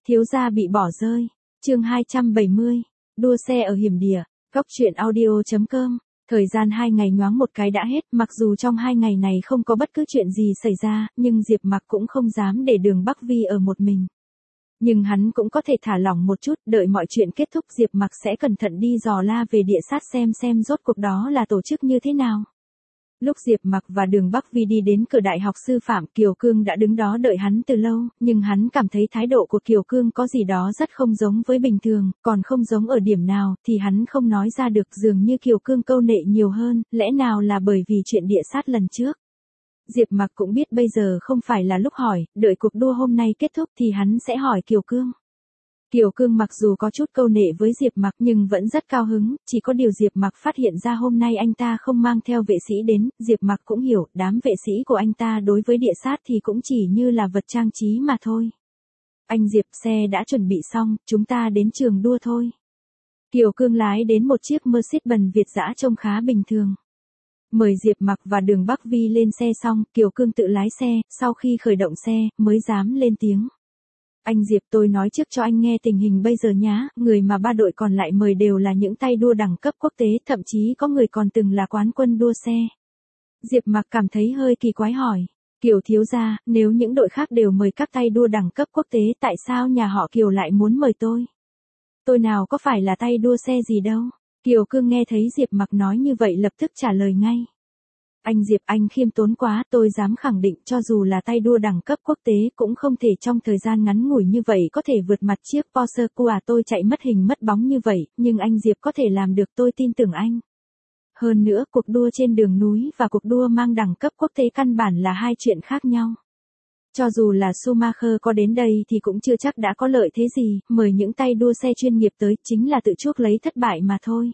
Thiếu gia bị bỏ rơi. Chương 270. Đua xe ở hiểm địa. Góc truyện audio.com. Thời gian 2 ngày nhoáng một cái đã hết, mặc dù trong 2 ngày này không có bất cứ chuyện gì xảy ra, nhưng Diệp Mặc cũng không dám để Đường Bắc Vi ở một mình. Nhưng hắn cũng có thể thả lỏng một chút, đợi mọi chuyện kết thúc Diệp Mặc sẽ cẩn thận đi dò la về địa sát xem rốt cuộc đó là tổ chức như thế nào. Lúc Diệp Mặc và Đường Bắc Vi đi đến cửa đại học sư phạm, Kiều Cương đã đứng đó đợi hắn từ lâu, nhưng hắn cảm thấy thái độ của Kiều Cương có gì đó rất không giống với bình thường, còn không giống ở điểm nào thì hắn không nói ra được, dường như Kiều Cương câu nệ nhiều hơn, lẽ nào là bởi vì chuyện địa sát lần trước. Diệp Mặc cũng biết bây giờ không phải là lúc hỏi, đợi cuộc đua hôm nay kết thúc thì hắn sẽ hỏi Kiều Cương. Kiều Cương mặc dù có chút câu nệ với Diệp Mặc nhưng vẫn rất cao hứng, chỉ có điều Diệp Mặc phát hiện ra hôm nay anh ta không mang theo vệ sĩ đến, Diệp Mặc cũng hiểu, đám vệ sĩ của anh ta đối với địa sát thì cũng chỉ như là vật trang trí mà thôi. Anh Diệp, xe đã chuẩn bị xong, chúng ta đến trường đua thôi. Kiều Cương lái đến một chiếc Mercedes-Benz Việt dã trông khá bình thường. Mời Diệp Mặc và Đường Bắc Vi lên xe xong, Kiều Cương tự lái xe, sau khi khởi động xe, mới dám lên tiếng. Anh Diệp, tôi nói trước cho anh nghe tình hình bây giờ nhá, người mà 3 đội còn lại mời đều là những tay đua đẳng cấp quốc tế, thậm chí có người còn từng là quán quân đua xe. Diệp Mặc cảm thấy hơi kỳ quái hỏi, Kiều thiếu gia, nếu những đội khác đều mời các tay đua đẳng cấp quốc tế, tại sao nhà họ Kiều lại muốn mời tôi? Tôi nào có phải là tay đua xe gì đâu. Kiều Cương nghe thấy Diệp Mặc nói như vậy lập tức trả lời ngay. Anh Diệp, anh khiêm tốn quá, tôi dám khẳng định cho dù là tay đua đẳng cấp quốc tế cũng không thể trong thời gian ngắn ngủi như vậy có thể vượt mặt chiếc Porsche của tôi chạy mất hình mất bóng như vậy, nhưng anh Diệp có thể làm được, tôi tin tưởng anh. Hơn nữa, cuộc đua trên đường núi và cuộc đua mang đẳng cấp quốc tế căn bản là hai chuyện khác nhau. Cho dù là Schumacher có đến đây thì cũng chưa chắc đã có lợi thế gì, mời những tay đua xe chuyên nghiệp tới chính là tự chuốc lấy thất bại mà thôi.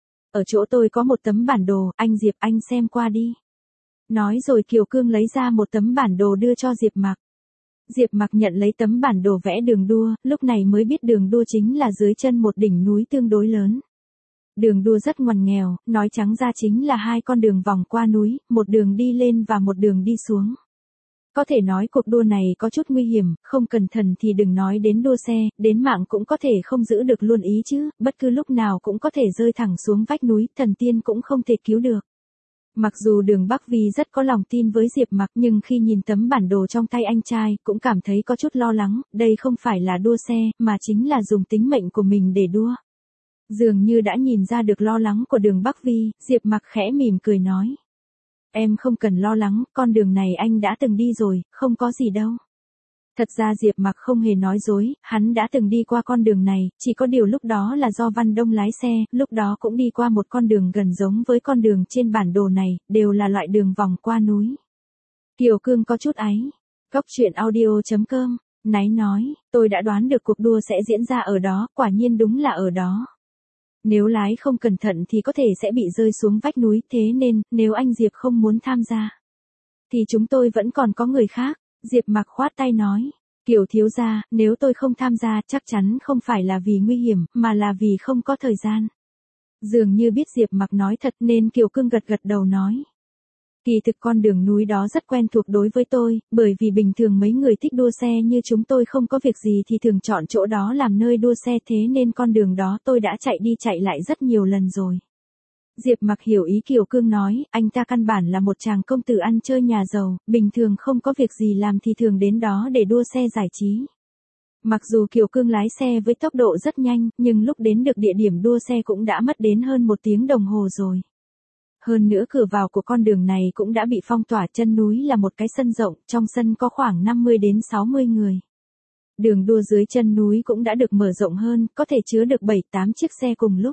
Ở chỗ tôi có một tấm bản đồ, anh Diệp, anh xem qua đi. Nói rồi Kiều Cương lấy ra một tấm bản đồ đưa cho Diệp Mặc. Diệp Mặc nhận lấy tấm bản đồ vẽ đường đua, lúc này mới biết đường đua chính là dưới chân một đỉnh núi tương đối lớn. Đường đua rất ngoằn nghèo, nói trắng ra chính là 2 con đường vòng qua núi, một đường đi lên và một đường đi xuống. Có thể nói cuộc đua này có chút nguy hiểm, không cẩn thận thì đừng nói đến đua xe, đến mạng cũng có thể không giữ được luôn ý chứ, bất cứ lúc nào cũng có thể rơi thẳng xuống vách núi, thần tiên cũng không thể cứu được. Mặc dù Đường Bắc Vi rất có lòng tin với Diệp Mặc nhưng khi nhìn tấm bản đồ trong tay anh trai cũng cảm thấy có chút lo lắng, đây không phải là đua xe, mà chính là dùng tính mệnh của mình để đua. Dường như đã nhìn ra được lo lắng của Đường Bắc Vi, Diệp Mặc khẽ mỉm cười nói. Em không cần lo lắng, con đường này anh đã từng đi rồi, không có gì đâu. Thật ra Diệp Mặc không hề nói dối, hắn đã từng đi qua con đường này, chỉ có điều lúc đó là do Văn Đông lái xe, lúc đó cũng đi qua một con đường gần giống với con đường trên bản đồ này, đều là loại đường vòng qua núi. Kiều Cương có chút áy. Góc truyện audio.com, náy nói, tôi đã đoán được cuộc đua sẽ diễn ra ở đó, quả nhiên đúng là ở đó. Nếu lái không cẩn thận thì có thể sẽ bị rơi xuống vách núi, thế nên, nếu anh Diệp không muốn tham gia, thì chúng tôi vẫn còn có người khác. Diệp Mặc khoát tay nói, Kiều thiếu gia, nếu tôi không tham gia chắc chắn không phải là vì nguy hiểm, mà là vì không có thời gian. Dường như biết Diệp Mặc nói thật nên Kiều Cương gật đầu nói. Kỳ thực con đường núi đó rất quen thuộc đối với tôi, bởi vì bình thường mấy người thích đua xe như chúng tôi không có việc gì thì thường chọn chỗ đó làm nơi đua xe, thế nên con đường đó tôi đã chạy đi chạy lại rất nhiều lần rồi. Diệp Mặc hiểu ý Kiều Cương nói, anh ta căn bản là một chàng công tử ăn chơi nhà giàu, bình thường không có việc gì làm thì thường đến đó để đua xe giải trí. Mặc dù Kiều Cương lái xe với tốc độ rất nhanh, nhưng lúc đến được địa điểm đua xe cũng đã mất đến hơn 1 tiếng đồng hồ rồi. Hơn nữa cửa vào của con đường này cũng đã bị phong tỏa, chân núi là một cái sân rộng, trong sân có khoảng 50 đến 60 người. Đường đua dưới chân núi cũng đã được mở rộng hơn, có thể chứa được 7-8 chiếc xe cùng lúc.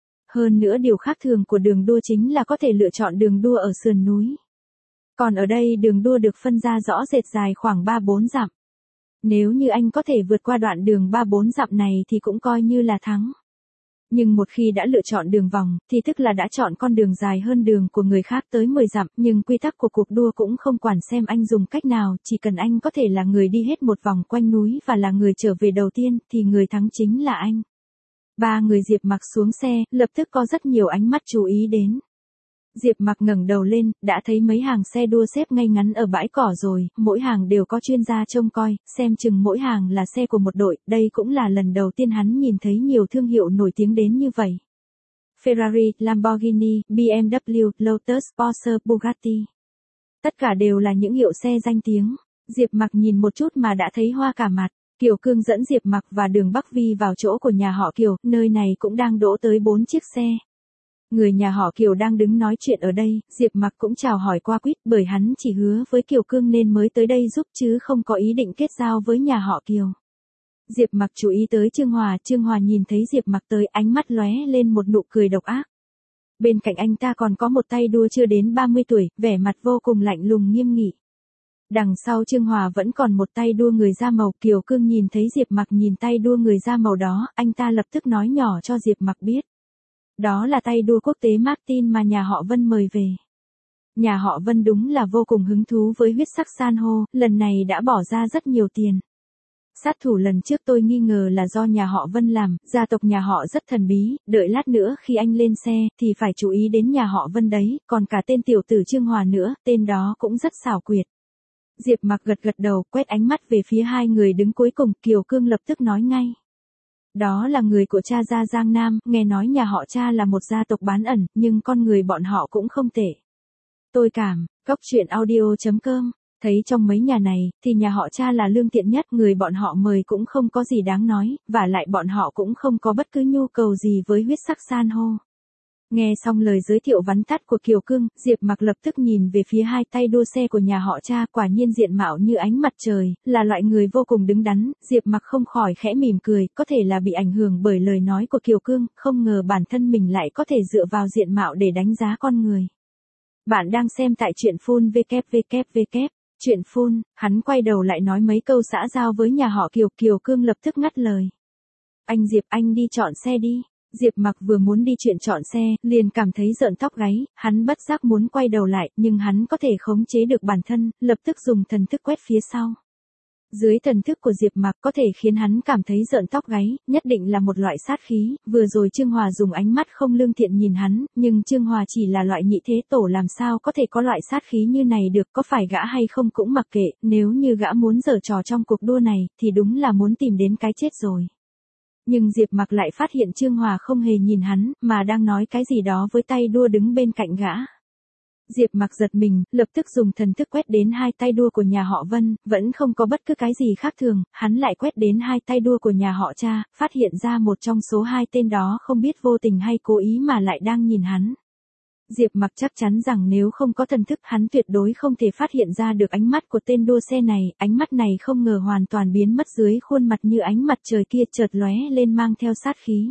Hơn nữa điều khác thường của đường đua chính là có thể lựa chọn đường đua ở sườn núi. Còn ở đây đường đua được phân ra rõ rệt dài khoảng 3-4 dặm. Nếu như anh có thể vượt qua đoạn đường 3-4 dặm này thì cũng coi như là thắng. Nhưng một khi đã lựa chọn đường vòng, thì tức là đã chọn con đường dài hơn đường của người khác tới 10 dặm, nhưng quy tắc của cuộc đua cũng không quản xem anh dùng cách nào, chỉ cần anh có thể là người đi hết một vòng quanh núi và là người trở về đầu tiên, thì người thắng chính là anh. 3 người Diệp Mặc xuống xe, lập tức có rất nhiều ánh mắt chú ý đến. Diệp Mặc ngẩng đầu lên, đã thấy mấy hàng xe đua xếp ngay ngắn ở bãi cỏ rồi, mỗi hàng đều có chuyên gia trông coi, xem chừng mỗi hàng là xe của một đội, đây cũng là lần đầu tiên hắn nhìn thấy nhiều thương hiệu nổi tiếng đến như vậy. Ferrari, Lamborghini, BMW, Lotus, Porsche, Bugatti. Tất cả đều là những hiệu xe danh tiếng. Diệp Mặc nhìn một chút mà đã thấy hoa cả mặt. Kiều Cương dẫn Diệp Mặc và Đường Bắc Vi vào chỗ của nhà họ Kiều, nơi này cũng đang đỗ tới 4 chiếc xe. Người nhà họ Kiều đang đứng nói chuyện ở đây, Diệp Mặc cũng chào hỏi qua quýt bởi hắn chỉ hứa với Kiều Cương nên mới tới đây giúp chứ không có ý định kết giao với nhà họ Kiều. Diệp Mặc chú ý tới Trương Hòa nhìn thấy Diệp Mặc tới ánh mắt lóe lên một nụ cười độc ác. Bên cạnh anh ta còn có một tay đua chưa đến 30 tuổi, vẻ mặt vô cùng lạnh lùng nghiêm nghị. Đằng sau Trương Hòa vẫn còn một tay đua người da màu, Kiều Cương nhìn thấy Diệp Mặc nhìn tay đua người da màu đó, anh ta lập tức nói nhỏ cho Diệp Mặc biết. Đó là tay đua quốc tế Martin mà nhà họ Vân mời về. Nhà họ Vân đúng là vô cùng hứng thú với huyết sắc san hô, lần này đã bỏ ra rất nhiều tiền. Sát thủ lần trước tôi nghi ngờ là do nhà họ Vân làm, gia tộc nhà họ rất thần bí, đợi lát nữa khi anh lên xe thì phải chú ý đến nhà họ Vân đấy, còn cả tên tiểu tử Trương Hòa nữa, tên đó cũng rất xảo quyệt. Diệp Mặc gật gật đầu, quét ánh mắt về phía hai người đứng cuối cùng, Kiều Cương lập tức nói ngay. Đó là người của cha gia Giang Nam, nghe nói nhà họ cha là một gia tộc bán ẩn, nhưng con người bọn họ cũng không tệ. Tôi cảm, goctruyện.audio.com, thấy trong mấy nhà này, thì nhà họ cha là lương thiện nhất, người bọn họ mời cũng không có gì đáng nói, và lại bọn họ cũng không có bất cứ nhu cầu gì với huyết sắc san hô. Nghe xong lời giới thiệu vắn tắt của Kiều Cương, Diệp Mặc lập tức nhìn về phía hai tay đua xe của nhà họ cha, quả nhiên diện mạo như ánh mặt trời, là loại người vô cùng đứng đắn, Diệp Mặc không khỏi khẽ mỉm cười, có thể là bị ảnh hưởng bởi lời nói của Kiều Cương, không ngờ bản thân mình lại có thể dựa vào diện mạo để đánh giá con người. Bạn đang xem tại truyện full www. Truyện full, hắn quay đầu lại nói mấy câu xã giao với nhà họ Kiều, Kiều Cương lập tức ngắt lời. Anh Diệp, anh đi chọn xe đi. Diệp Mặc vừa muốn đi chuyện chọn xe, liền cảm thấy rợn tóc gáy, hắn bất giác muốn quay đầu lại, nhưng hắn có thể khống chế được bản thân, lập tức dùng thần thức quét phía sau. Dưới thần thức của Diệp Mặc có thể khiến hắn cảm thấy rợn tóc gáy, nhất định là một loại sát khí, vừa rồi Trương Hòa dùng ánh mắt không lương thiện nhìn hắn, nhưng Trương Hòa chỉ là loại nhị thế tổ làm sao có thể có loại sát khí như này được, có phải gã hay không cũng mặc kệ, nếu như gã muốn giở trò trong cuộc đua này, thì đúng là muốn tìm đến cái chết rồi. Nhưng Diệp Mặc lại phát hiện Trương Hòa không hề nhìn hắn, mà đang nói cái gì đó với tay đua đứng bên cạnh gã. Diệp Mặc giật mình, lập tức dùng thần thức quét đến hai tay đua của nhà họ Vân, vẫn không có bất cứ cái gì khác thường, hắn lại quét đến hai tay đua của nhà họ cha, phát hiện ra một trong số hai tên đó không biết vô tình hay cố ý mà lại đang nhìn hắn. Diệp Mặc chắc chắn rằng nếu không có thần thức hắn tuyệt đối không thể phát hiện ra được ánh mắt của tên đua xe này, ánh mắt này không ngờ hoàn toàn biến mất dưới khuôn mặt như ánh mặt trời kia chợt lóe lên mang theo sát khí.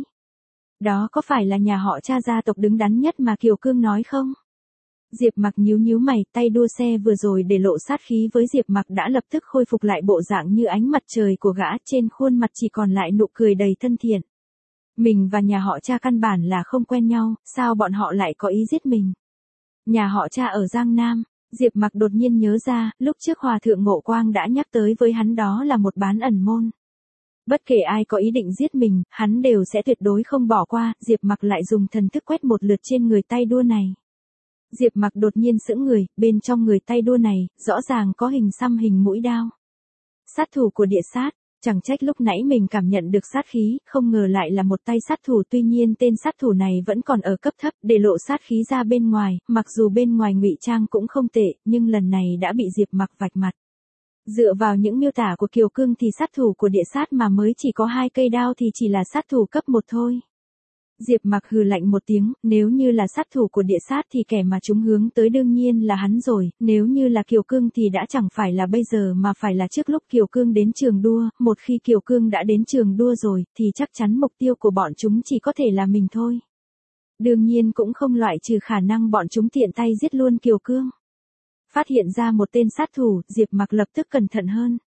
Đó có phải là nhà họ cha gia tộc đứng đắn nhất mà Kiều Cương nói không? Diệp Mặc nhíu mày, tay đua xe vừa rồi để lộ sát khí với Diệp Mặc đã lập tức khôi phục lại bộ dạng như ánh mặt trời của gã, trên khuôn mặt chỉ còn lại nụ cười đầy thân thiện. Mình và nhà họ cha căn bản là không quen nhau, sao bọn họ lại có ý giết mình? Nhà họ cha ở Giang Nam, Diệp Mặc đột nhiên nhớ ra, lúc trước Hòa thượng Ngộ Quang đã nhắc tới với hắn đó là một bán ẩn môn. Bất kể ai có ý định giết mình, hắn đều sẽ tuyệt đối không bỏ qua, Diệp Mặc lại dùng thần thức quét một lượt trên người tay đua này. Diệp Mặc đột nhiên sững người, bên trong người tay đua này, rõ ràng có hình xăm hình mũi đao. Sát thủ của địa sát, chẳng trách lúc nãy mình cảm nhận được sát khí, không ngờ lại là một tay sát thủ, tuy nhiên tên sát thủ này vẫn còn ở cấp thấp, để lộ sát khí ra bên ngoài, mặc dù bên ngoài ngụy trang cũng không tệ, nhưng lần này đã bị Diệp Mặc vạch mặt. Dựa vào những miêu tả của Kiều Cương thì sát thủ của địa sát mà mới chỉ có 2 cây đao thì chỉ là sát thủ cấp 1 thôi. Diệp Mặc hừ lạnh một tiếng, nếu như là sát thủ của địa sát thì kẻ mà chúng hướng tới đương nhiên là hắn rồi, nếu như là Kiều Cương thì đã chẳng phải là bây giờ mà phải là trước lúc Kiều Cương đến trường đua, một khi Kiều Cương đã đến trường đua rồi, thì chắc chắn mục tiêu của bọn chúng chỉ có thể là mình thôi. Đương nhiên cũng không loại trừ khả năng bọn chúng tiện tay giết luôn Kiều Cương. Phát hiện ra một tên sát thủ, Diệp Mặc lập tức cẩn thận hơn.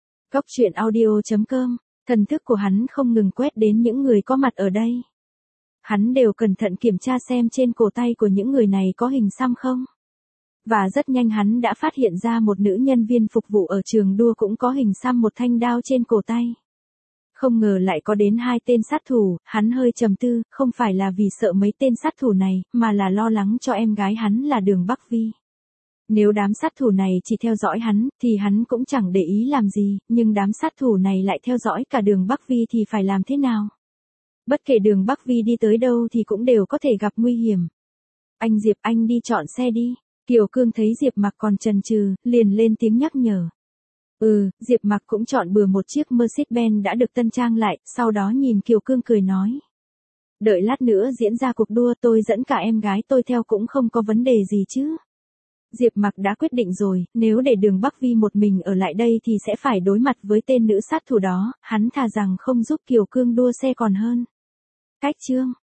Goctruyện.audio.com, thần thức của hắn không ngừng quét đến những người có mặt ở đây. Hắn đều cẩn thận kiểm tra xem trên cổ tay của những người này có hình xăm không. Và rất nhanh hắn đã phát hiện ra một nữ nhân viên phục vụ ở trường đua cũng có hình xăm một thanh đao trên cổ tay. Không ngờ lại có đến 2 tên sát thủ, hắn hơi trầm tư, không phải là vì sợ mấy tên sát thủ này, mà là lo lắng cho em gái hắn là Đường Bắc Vi. Nếu đám sát thủ này chỉ theo dõi hắn, thì hắn cũng chẳng để ý làm gì, nhưng đám sát thủ này lại theo dõi cả Đường Bắc Vi thì phải làm thế nào? Bất kể Đường Bắc Vi đi tới đâu thì cũng đều có thể gặp nguy hiểm. Anh Diệp, anh đi chọn xe đi. Kiều Cương thấy Diệp Mặc còn chần chừ, liền lên tiếng nhắc nhở. Diệp Mặc cũng chọn bừa một chiếc Mercedes-Benz đã được tân trang lại, sau đó nhìn Kiều Cương cười nói. Đợi lát nữa diễn ra cuộc đua, tôi dẫn cả em gái tôi theo cũng không có vấn đề gì chứ. Diệp Mặc đã quyết định rồi, nếu để Đường Bắc Vi một mình ở lại đây thì sẽ phải đối mặt với tên nữ sát thủ đó, hắn thà rằng không giúp Kiều Cương đua xe còn hơn. Cách chương